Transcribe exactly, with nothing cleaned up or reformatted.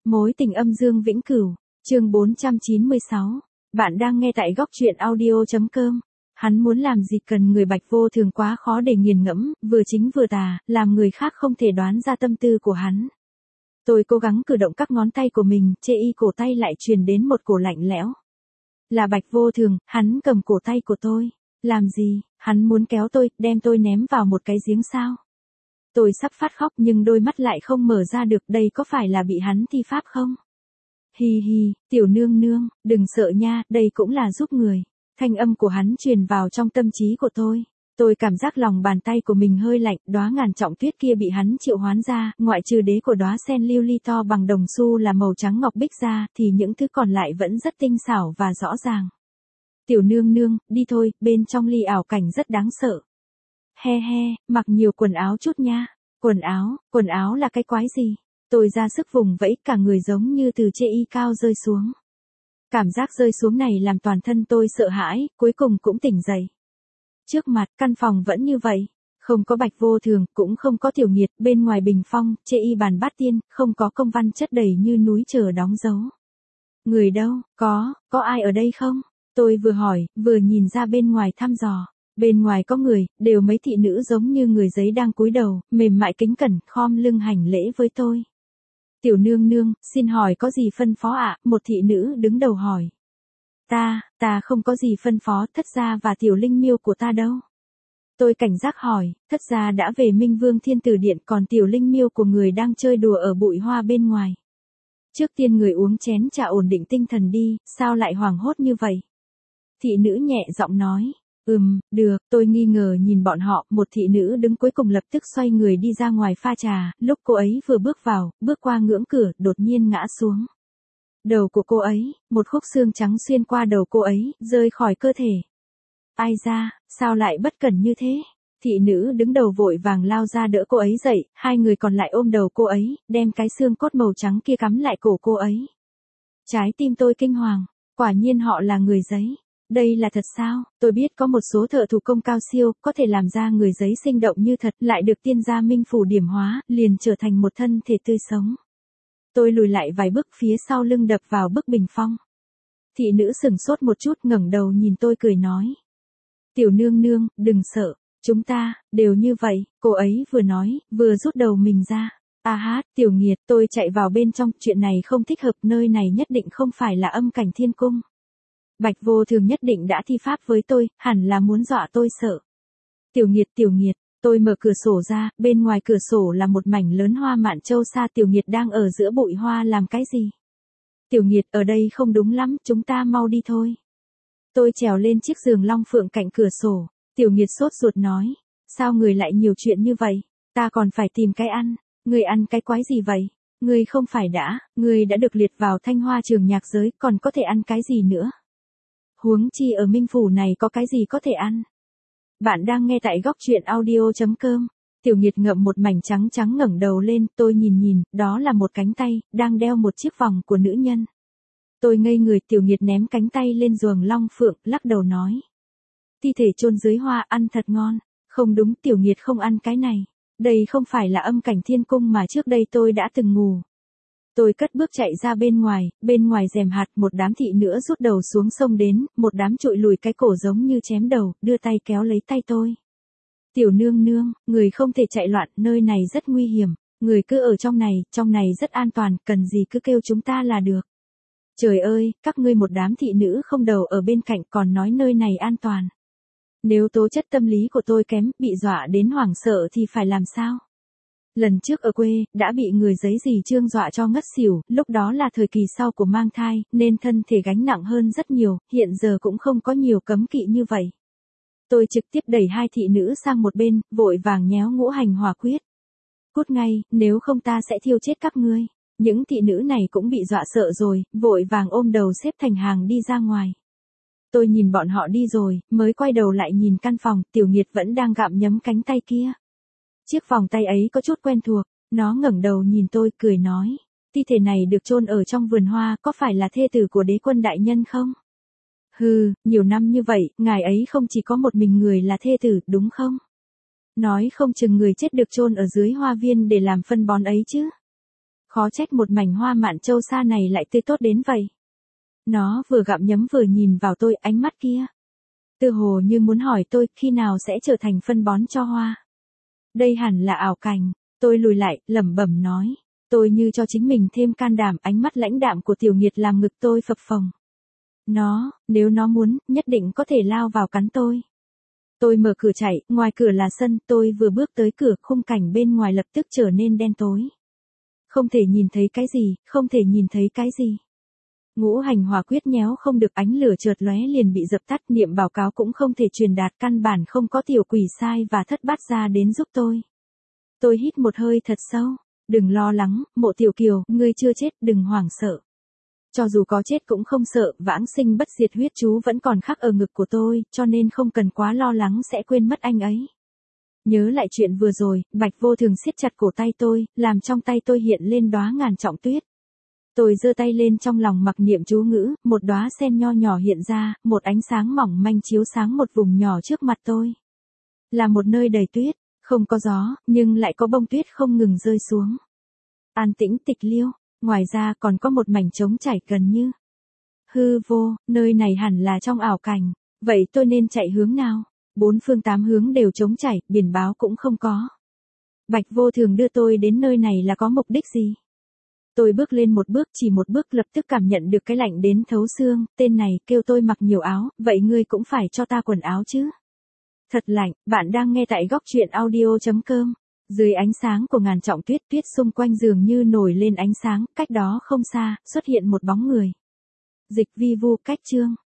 Mối tình âm dương vĩnh cửu, chương bốn trăm chín mươi sáu. Bạn đang nghe tại góc truyện audio.com. Hắn muốn làm gì cần người Bạch Vô Thường quá khó để nghiền ngẫm, vừa chính vừa tà, làm người khác không thể đoán ra tâm tư của hắn. Tôi cố gắng cử động các ngón tay của mình, chê y cổ tay lại truyền đến một cổ lạnh lẽo. Là Bạch Vô Thường, hắn cầm cổ tay của tôi. Làm gì, hắn muốn kéo tôi, đem tôi ném vào một cái giếng sao? Tôi sắp phát khóc nhưng đôi mắt lại không mở ra được, đây có phải là bị hắn thi pháp không? Hi hi, tiểu nương nương, đừng sợ nha, đây cũng là giúp người. Thanh âm của hắn truyền vào trong tâm trí của tôi. Tôi cảm giác lòng bàn tay của mình hơi lạnh, đóa ngàn trọng tuyết kia bị hắn triệu hoán ra, ngoại trừ đế của đóa sen lưu ly to bằng đồng xu là màu trắng ngọc bích ra, thì những thứ còn lại vẫn rất tinh xảo và rõ ràng. Tiểu nương nương, đi thôi, bên trong ly ảo cảnh rất đáng sợ. He he, mặc nhiều quần áo chút nha. Quần áo, quần áo là cái quái gì? Tôi ra sức vùng vẫy, cả người giống như từ trên y cao rơi xuống. Cảm giác rơi xuống này làm toàn thân tôi sợ hãi, cuối cùng cũng tỉnh dậy. Trước mặt, căn phòng vẫn như vậy. Không có Bạch Vô Thường, cũng không có Tiểu Nghiệt, bên ngoài bình phong, chê y bàn bát tiên, không có công văn chất đầy như núi chờ đóng dấu. Người đâu, có, có ai ở đây không? Tôi vừa hỏi, vừa nhìn ra bên ngoài thăm dò. Bên ngoài có người, đều mấy thị nữ giống như người giấy đang cúi đầu, mềm mại kính cẩn, khom lưng hành lễ với tôi. Tiểu nương nương, xin hỏi có gì phân phó ạ? Một thị nữ đứng đầu hỏi. Ta, ta không có gì phân phó, thất gia và tiểu linh miêu của ta đâu? Tôi cảnh giác hỏi, thất gia đã về Minh Vương Thiên Tử Điện, còn tiểu linh miêu của người đang chơi đùa ở bụi hoa bên ngoài. Trước tiên người uống chén trà ổn định tinh thần đi, sao lại hoảng hốt như vậy? Thị nữ nhẹ giọng nói. Ừm, được, tôi nghi ngờ nhìn bọn họ, một thị nữ đứng cuối cùng lập tức xoay người đi ra ngoài pha trà, lúc cô ấy vừa bước vào, bước qua ngưỡng cửa, đột nhiên ngã xuống. Đầu của cô ấy, một khúc xương trắng xuyên qua đầu cô ấy, rơi khỏi cơ thể. Ai ra, sao lại bất cẩn như thế? Thị nữ đứng đầu vội vàng lao ra đỡ cô ấy dậy, hai người còn lại ôm đầu cô ấy, đem cái xương cốt màu trắng kia cắm lại cổ cô ấy. Trái tim tôi kinh hoàng, quả nhiên họ là người giấy. Đây là thật sao? Tôi biết có một số thợ thủ công cao siêu, có thể làm ra người giấy sinh động như thật, lại được tiên gia Minh Phủ điểm hóa, liền trở thành một thân thể tươi sống. Tôi lùi lại vài bước, phía sau lưng đập vào bức bình phong. Thị nữ sửng sốt một chút, ngẩng đầu nhìn tôi cười nói. Tiểu nương nương, đừng sợ, chúng ta, đều như vậy, cô ấy vừa nói, vừa rút đầu mình ra. A hát, Tiểu Nghiệt, tôi chạy vào bên trong, chuyện này không thích hợp, nơi này nhất định không phải là âm cảnh thiên cung. Bạch Vô Thường nhất định đã thi pháp với tôi, hẳn là muốn dọa tôi sợ. Tiểu Nghiệt, Tiểu Nghiệt, tôi mở cửa sổ ra, bên ngoài cửa sổ là một mảnh lớn hoa mạn châu sa. Tiểu Nghiệt đang ở giữa bụi hoa làm cái gì? Tiểu Nghiệt, ở đây không đúng lắm, chúng ta mau đi thôi. Tôi trèo lên chiếc giường long phượng cạnh cửa sổ. Tiểu Nghiệt sốt ruột nói, sao người lại nhiều chuyện như vậy? Ta còn phải tìm cái ăn. Người ăn cái quái gì vậy? Người không phải đã, người đã được liệt vào Thanh Hoa Trường Nhạc giới, còn có thể ăn cái gì nữa? Huống chi ở Minh Phủ này có cái gì có thể ăn. Bạn đang nghe tại góc truyện audio.com. Tiểu Nghiệt ngậm một mảnh trắng trắng ngẩng đầu lên, tôi nhìn nhìn, đó là một cánh tay, đang đeo một chiếc vòng của nữ nhân. Tôi ngây người, Tiểu Nghiệt ném cánh tay lên giường long phượng, lắc đầu nói. Thi thể chôn dưới hoa, ăn thật ngon. Không đúng, Tiểu Nghiệt không ăn cái này. Đây không phải là âm cảnh thiên cung mà trước đây tôi đã từng ngủ. Tôi cất bước chạy ra bên ngoài, bên ngoài rèm hạt một đám thị nữa rút đầu xuống sông đến, một đám trụi lùi cái cổ giống như chém đầu, đưa tay kéo lấy tay tôi. Tiểu nương nương, người không thể chạy loạn, nơi này rất nguy hiểm, người cứ ở trong này, trong này rất an toàn, cần gì cứ kêu chúng ta là được. Trời ơi, các ngươi một đám thị nữ không đầu ở bên cạnh còn nói nơi này an toàn. Nếu tố chất tâm lý của tôi kém, bị dọa đến hoảng sợ thì phải làm sao? Lần trước ở quê, đã bị người giấy dì Trương dọa cho ngất xỉu, lúc đó là thời kỳ sau của mang thai, nên thân thể gánh nặng hơn rất nhiều, hiện giờ cũng không có nhiều cấm kỵ như vậy. Tôi trực tiếp đẩy hai thị nữ sang một bên, vội vàng nhéo ngũ hành hỏa quyết. Cút ngay, nếu không ta sẽ thiêu chết các ngươi. Những thị nữ này cũng bị dọa sợ rồi, vội vàng ôm đầu xếp thành hàng đi ra ngoài. Tôi nhìn bọn họ đi rồi, mới quay đầu lại nhìn căn phòng, Tiểu Nghiệt vẫn đang gặm nhấm cánh tay kia. Chiếc vòng tay ấy có chút quen thuộc, nó ngẩng đầu nhìn tôi, cười nói, thi thể này được chôn ở trong vườn hoa, có phải là thê tử của đế quân đại nhân không? Hừ, nhiều năm như vậy, ngài ấy không chỉ có một mình người là thê tử, đúng không? Nói không chừng người chết được chôn ở dưới hoa viên để làm phân bón ấy chứ. Khó trách một mảnh hoa mạn châu sa này lại tươi tốt đến vậy. Nó vừa gặm nhấm vừa nhìn vào tôi, ánh mắt kia tựa hồ như muốn hỏi tôi khi nào sẽ trở thành phân bón cho hoa. Đây hẳn là ảo cảnh, tôi lùi lại, lẩm bẩm nói. Tôi như cho chính mình thêm can đảm, ánh mắt lãnh đạm của tiểu nghiệt làm ngực tôi phập phồng. Nó, nếu nó muốn, nhất định có thể lao vào cắn tôi. Tôi mở cửa chạy, ngoài cửa là sân, tôi vừa bước tới cửa, khung cảnh bên ngoài lập tức trở nên đen tối. Không thể nhìn thấy cái gì, không thể nhìn thấy cái gì. Ngũ hành hỏa quyết nhéo không được, ánh lửa chợt lóe liền bị dập tắt, niệm báo cáo cũng không thể truyền đạt, căn bản không có tiểu quỷ sai và thất bát ra đến giúp tôi. Tôi hít một hơi thật sâu, đừng lo lắng, Mộ Tiểu Kiều, ngươi chưa chết, đừng hoảng sợ. Cho dù có chết cũng không sợ, vãng sinh bất diệt huyết chú vẫn còn khắc ở ngực của tôi, cho nên không cần quá lo lắng sẽ quên mất anh ấy. Nhớ lại chuyện vừa rồi, Bạch Vô Thường siết chặt cổ tay tôi, làm trong tay tôi hiện lên đóa ngàn trọng tuyết. Tôi giơ tay lên trong lòng mặc niệm chú ngữ, một đóa sen nho nhỏ hiện ra, một ánh sáng mỏng manh chiếu sáng một vùng nhỏ trước mặt tôi. Là một nơi đầy tuyết, không có gió, nhưng lại có bông tuyết không ngừng rơi xuống. An tĩnh tịch liêu, ngoài ra còn có một mảnh trống trải gần như hư vô, nơi này hẳn là trong ảo cảnh, vậy tôi nên chạy hướng nào? Bốn phương tám hướng đều trống trải, biển báo cũng không có. Bạch Vô Thường đưa tôi đến nơi này là có mục đích gì? Tôi bước lên một bước, chỉ một bước lập tức cảm nhận được cái lạnh đến thấu xương, tên này kêu tôi mặc nhiều áo, vậy ngươi cũng phải cho ta quần áo chứ. Thật lạnh, bạn đang nghe tại góc truyện audio chấm com. Dưới ánh sáng của ngàn trọng tuyết, tuyết xung quanh dường như nổi lên ánh sáng, cách đó không xa, xuất hiện một bóng người. Dịch Vi Vu, cách Trương.